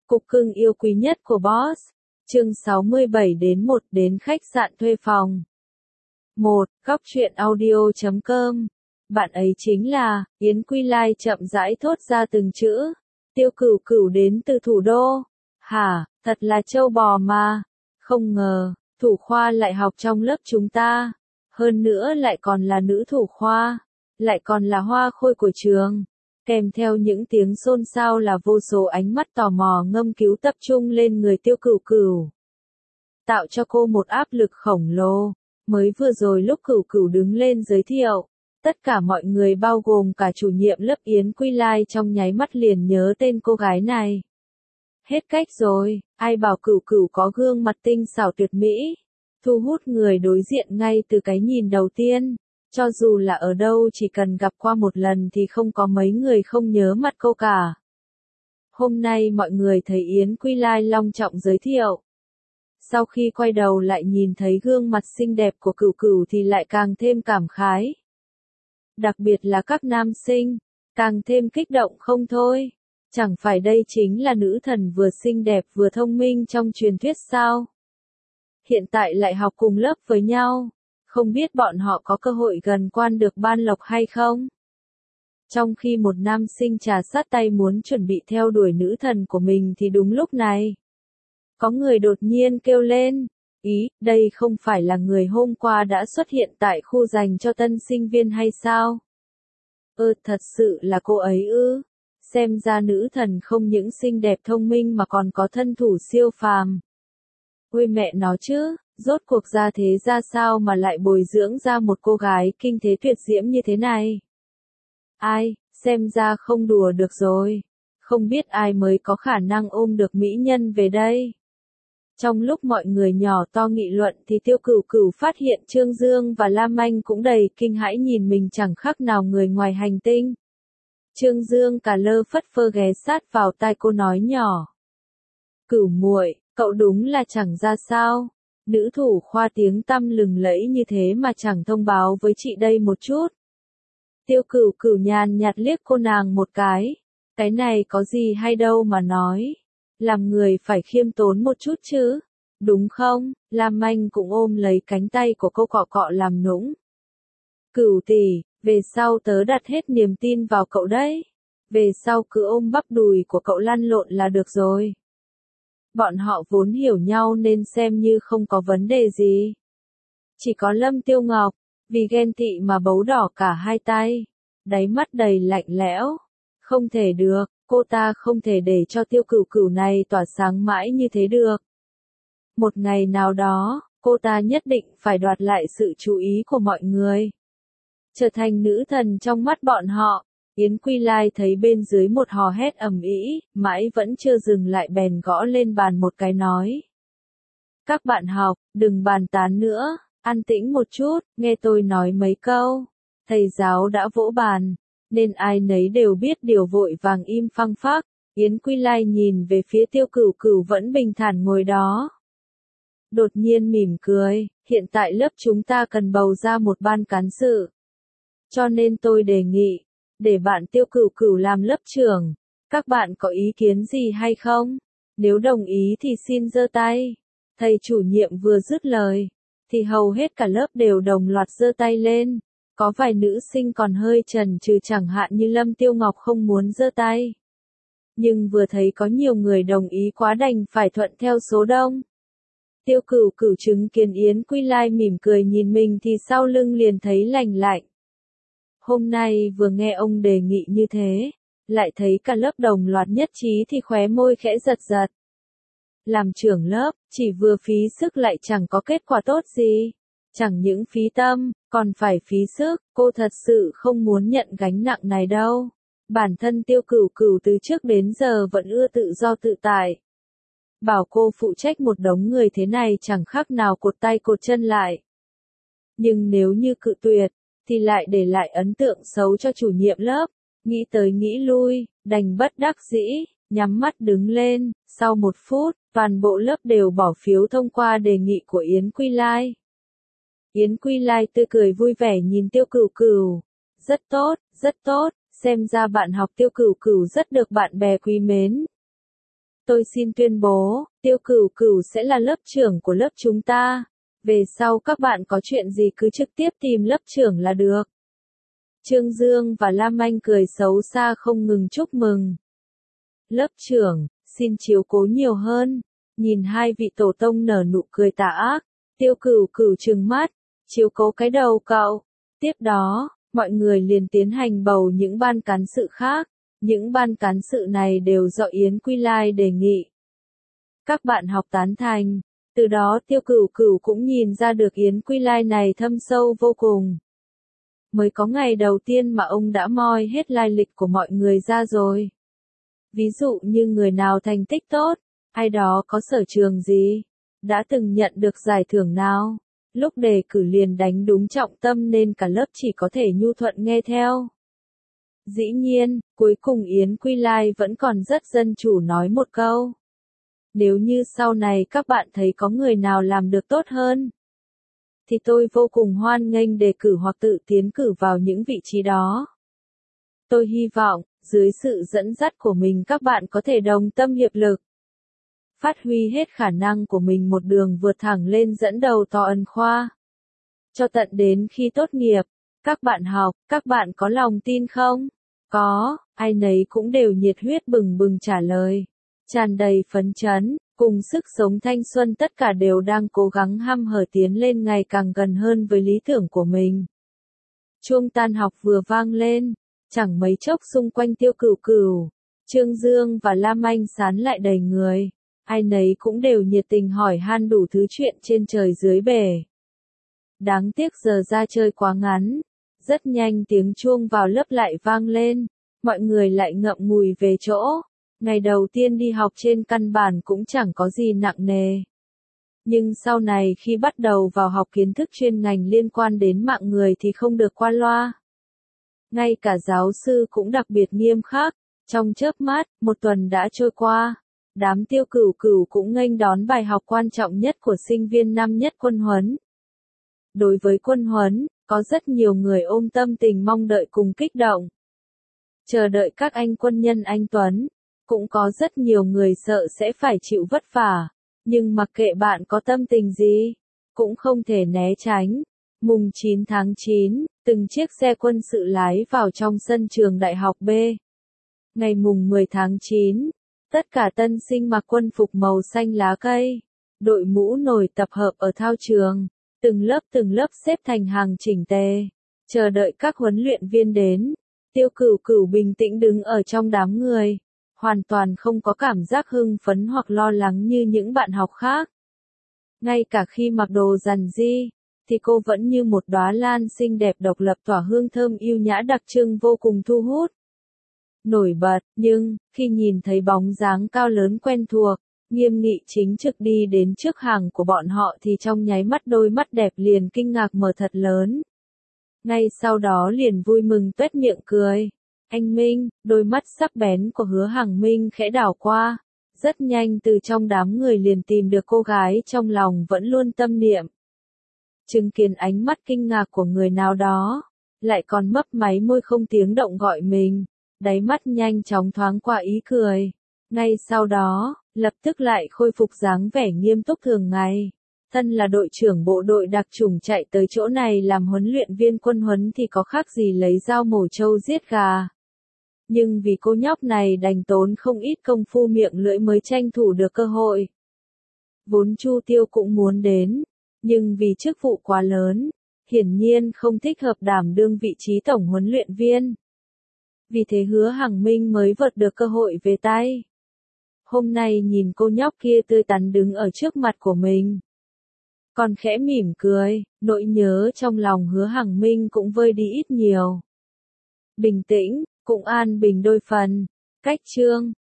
Cục cưng yêu quý nhất của boss. Chương 67 đến khách sạn thuê phòng. 1. Góc truyện audio.com. Bạn ấy chính là, Yến Quy Lai chậm rãi thốt ra từng chữ. Tiêu Cửu Cửu đến từ thủ đô. Hả, thật là trâu bò mà. Không ngờ, thủ khoa lại học trong lớp chúng ta. Hơn nữa lại còn là nữ thủ khoa. Lại còn là hoa khôi của trường. Kèm theo những tiếng xôn xao là vô số ánh mắt tò mò ngâm cứu tập trung lên người Tiêu Cửu Cửu. Tạo cho cô một áp lực khổng lồ. Mới vừa rồi lúc Cửu Cửu đứng lên giới thiệu, tất cả mọi người bao gồm cả chủ nhiệm lớp Yến Quy Lai trong nháy mắt liền nhớ tên cô gái này. Hết cách rồi, ai bảo Cửu Cửu có gương mặt tinh xảo tuyệt mỹ, thu hút người đối diện ngay từ cái nhìn đầu tiên. Cho dù là ở đâu chỉ cần gặp qua một lần thì không có mấy người không nhớ mặt cô cả. Hôm nay mọi người thấy Yến Quy Lai long trọng giới thiệu. Sau khi quay đầu lại nhìn thấy gương mặt xinh đẹp của Cửu Cửu thì lại càng thêm cảm khái. Đặc biệt là các nam sinh, càng thêm kích động không thôi. Chẳng phải đây chính là nữ thần vừa xinh đẹp vừa thông minh trong truyền thuyết sao? Hiện tại lại học cùng lớp với nhau. Không biết bọn họ có cơ hội gần quan được ban lộc hay không? Trong khi một nam sinh trà sát tay muốn chuẩn bị theo đuổi nữ thần của mình thì đúng lúc này. Có người đột nhiên kêu lên. Ý, đây không phải là người hôm qua đã xuất hiện tại khu dành cho tân sinh viên hay sao? Thật sự là cô ấy ư? Xem ra nữ thần không những xinh đẹp thông minh mà còn có thân thủ siêu phàm. Ôi mẹ nó chứ! Rốt cuộc ra thế ra sao mà lại bồi dưỡng ra một cô gái kinh thế tuyệt diễm như thế này? Ai, xem ra không đùa được rồi. Không biết ai mới có khả năng ôm được mỹ nhân về đây. Trong lúc mọi người nhỏ to nghị luận thì Tiêu Cửu Cửu phát hiện Trương Dương và Lam Anh cũng đầy kinh hãi nhìn mình chẳng khác nào người ngoài hành tinh. Trương Dương cả lơ phất phơ ghé sát vào tai cô nói nhỏ. Cửu muội, cậu đúng là chẳng ra sao. Nữ thủ khoa tiếng tăm lừng lẫy như thế mà chẳng thông báo với chị đây một chút. Tiêu Cửu Cửu nhàn nhạt liếc cô nàng một cái. Cái này có gì hay đâu mà nói. Làm người phải khiêm tốn một chút chứ. Đúng không? Lam Anh cũng ôm lấy cánh tay của cô cọ cọ làm nũng. Cửu tỷ, về sau tớ đặt hết niềm tin vào cậu đấy. Về sau cứ ôm bắp đùi của cậu lăn lộn là được rồi. Bọn họ vốn hiểu nhau nên xem như không có vấn đề gì. Chỉ có Lâm Tiêu Ngọc, vì ghen tị mà bấu đỏ cả hai tay. Đáy mắt đầy lạnh lẽo. Không thể được, cô ta không thể để cho Tiêu Cửu Cửu này tỏa sáng mãi như thế được. Một ngày nào đó, cô ta nhất định phải đoạt lại sự chú ý của mọi người. Trở thành nữ thần trong mắt bọn họ. Yến Quy Lai thấy bên dưới một hò hét ầm ĩ, mãi vẫn chưa dừng lại bèn gõ lên bàn một cái nói. Các bạn học, đừng bàn tán nữa, an tĩnh một chút, nghe tôi nói mấy câu. Thầy giáo đã vỗ bàn, nên ai nấy đều biết điều vội vàng im phăng phắc. Yến Quy Lai nhìn về phía Tiêu Cửu Cửu vẫn bình thản ngồi đó. Đột nhiên mỉm cười, hiện tại lớp chúng ta cần bầu ra một ban cán sự. Cho nên tôi đề nghị, để bạn Tiêu Cửu Cửu làm lớp trưởng. Các bạn có ý kiến gì hay không? Nếu đồng ý thì xin giơ tay. Thầy chủ nhiệm vừa dứt lời, thì hầu hết cả lớp đều đồng loạt giơ tay lên. Có vài nữ sinh còn hơi chần chừ chẳng hạn như Lâm Tiêu Ngọc không muốn giơ tay. Nhưng vừa thấy có nhiều người đồng ý quá đành phải thuận theo số đông. Tiêu Cửu Cửu chứng kiến Yến Quy Lai mỉm cười nhìn mình thì sau lưng liền thấy lành lạnh. Hôm nay vừa nghe ông đề nghị như thế, lại thấy cả lớp đồng loạt nhất trí thì khóe môi khẽ giật giật. Làm trưởng lớp, chỉ vừa phí sức lại chẳng có kết quả tốt gì. Chẳng những phí tâm, còn phải phí sức, cô thật sự không muốn nhận gánh nặng này đâu. Bản thân Tiêu Cửu Cửu từ trước đến giờ vẫn ưa tự do tự tại. Bảo cô phụ trách một đống người thế này chẳng khác nào cột tay cột chân lại. Nhưng nếu như cự tuyệt, thì lại để lại ấn tượng xấu cho chủ nhiệm lớp. Nghĩ tới nghĩ lui, đành bất đắc dĩ, nhắm mắt đứng lên. Sau 1 phút, toàn bộ lớp đều bỏ phiếu thông qua đề nghị của Yến Quy Lai. Yến Quy Lai tươi cười vui vẻ nhìn Tiêu Cửu Cửu. Rất tốt, xem ra bạn học Tiêu Cửu Cửu rất được bạn bè quý mến. Tôi xin tuyên bố, Tiêu Cửu Cửu sẽ là lớp trưởng của lớp chúng ta. Về sau các bạn có chuyện gì cứ trực tiếp tìm lớp trưởng là được. Trương Dương và Lam Anh cười xấu xa không ngừng chúc mừng. Lớp trưởng, xin chiếu cố nhiều hơn. Nhìn hai vị tổ tông nở nụ cười tà ác, Tiêu Cửu Cửu trừng mắt, chiếu cố cái đầu cậu. Tiếp đó, mọi người liền tiến hành bầu những ban cán sự khác. Những ban cán sự này đều do Yến Quy Lai đề nghị. Các bạn học tán thành, từ đó Tiêu Cửu Cửu cũng nhìn ra được Yến Quy Lai này thâm sâu vô cùng. Mới có ngày đầu tiên mà ông đã moi hết lai lịch của mọi người ra rồi. Ví dụ như người nào thành tích tốt, ai đó có sở trường gì, đã từng nhận được giải thưởng nào, lúc đề cử liền đánh đúng trọng tâm nên cả lớp chỉ có thể nhu thuận nghe theo. Dĩ nhiên, cuối cùng Yến Quy Lai vẫn còn rất dân chủ nói một câu. Nếu như sau này các bạn thấy có người nào làm được tốt hơn, thì tôi vô cùng hoan nghênh đề cử hoặc tự tiến cử vào những vị trí đó. Tôi hy vọng, dưới sự dẫn dắt của mình các bạn có thể đồng tâm hiệp lực, phát huy hết khả năng của mình một đường vượt thẳng lên dẫn đầu to ân khoa. Cho tận đến khi tốt nghiệp, các bạn học, các bạn có lòng tin không? Có, ai nấy cũng đều nhiệt huyết bừng bừng trả lời. Tràn đầy phấn chấn, cùng sức sống thanh xuân tất cả đều đang cố gắng hăm hở tiến lên ngày càng gần hơn với lý tưởng của mình. Chuông tan học vừa vang lên, chẳng mấy chốc xung quanh Tiêu Cửu Cửu, Trương Dương và Lam Anh sán lại đầy người. Ai nấy cũng đều nhiệt tình hỏi han đủ thứ chuyện trên trời dưới bể. Đáng tiếc giờ ra chơi quá ngắn. Rất nhanh tiếng chuông vào lớp lại vang lên, mọi người lại ngậm ngùi về chỗ. Ngày đầu tiên đi học trên căn bản cũng chẳng có gì nặng nề. Nhưng sau này khi bắt đầu vào học kiến thức chuyên ngành liên quan đến mạng người thì không được qua loa. Ngay cả giáo sư cũng đặc biệt nghiêm khắc, trong chớp mắt, một tuần đã trôi qua. Đám Tiêu Cửu Cửu cũng nghênh đón bài học quan trọng nhất của sinh viên năm nhất quân huấn. Đối với quân huấn, có rất nhiều người ôm tâm tình mong đợi cùng kích động. Chờ đợi các anh quân nhân anh Tuấn. Cũng có rất nhiều người sợ sẽ phải chịu vất vả. Nhưng mặc kệ bạn có tâm tình gì, cũng không thể né tránh. Mùng 9 tháng 9, từng chiếc xe quân sự lái vào trong sân trường Đại học B. Ngày mùng 10 tháng 9, tất cả tân sinh mặc quân phục màu xanh lá cây. Đội mũ nổi tập hợp ở thao trường. Từng lớp xếp thành hàng chỉnh tề, chờ đợi các huấn luyện viên đến. Tiêu Cửu Cửu bình tĩnh đứng ở trong đám người, hoàn toàn không có cảm giác hưng phấn hoặc lo lắng như những bạn học khác. Ngay cả khi mặc đồ rằn ri, thì cô vẫn như một đóa lan xinh đẹp độc lập tỏa hương thơm yêu nhã đặc trưng vô cùng thu hút. Nổi bật, nhưng, khi nhìn thấy bóng dáng cao lớn quen thuộc, nghiêm nghị chính trực đi đến trước hàng của bọn họ thì trong nháy mắt đôi mắt đẹp liền kinh ngạc mở thật lớn. Ngay sau đó liền vui mừng tuét miệng cười. Anh Minh, đôi mắt sắc bén của Hứa Hằng Minh khẽ đảo qua. Rất nhanh từ trong đám người liền tìm được cô gái trong lòng vẫn luôn tâm niệm. Chứng kiến ánh mắt kinh ngạc của người nào đó, lại còn mấp máy môi không tiếng động gọi mình. Đáy mắt nhanh chóng thoáng qua ý cười. Ngay sau đó, lập tức lại khôi phục dáng vẻ nghiêm túc thường ngày. Thân là đội trưởng bộ đội đặc chủng chạy tới chỗ này làm huấn luyện viên quân huấn thì có khác gì lấy dao mổ trâu giết gà. Nhưng vì cô nhóc này đành tốn không ít công phu miệng lưỡi mới tranh thủ được cơ hội. Vốn Chu Tiêu cũng muốn đến, nhưng vì chức vụ quá lớn, hiển nhiên không thích hợp đảm đương vị trí tổng huấn luyện viên. Vì thế Hứa Hằng Minh mới vợt được cơ hội về tay. Hôm nay nhìn cô nhóc kia tươi tắn đứng ở trước mặt của mình. Còn khẽ mỉm cười, nỗi nhớ trong lòng Hứa Hằng Minh cũng vơi đi ít nhiều. Bình tĩnh, cũng an bình đôi phần. Cách chương